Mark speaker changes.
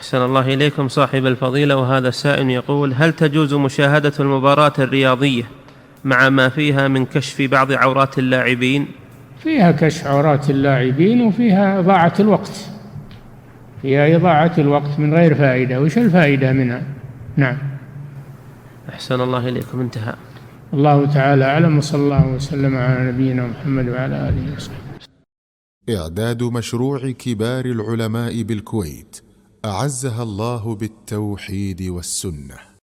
Speaker 1: أحسن الله إليكم صاحب الفضيلة. وهذا السائل يقول: هل تجوز مشاهدة المباراة الرياضية مع ما فيها من كشف بعض عورات اللاعبين؟
Speaker 2: فيها كشف عورات اللاعبين وفيها إضاعة الوقت، فيها إضاعة الوقت من غير فائدة، وش الفائدة منها؟ نعم.
Speaker 1: أحسن الله إليكم. انتهى.
Speaker 2: الله تعالى أعلم، وصلى الله وسلم على نبينا محمد وعلى آله وصحبه.
Speaker 3: إعداد مشروع كبار العلماء بالكويت أعزها الله بالتوحيد والسنة.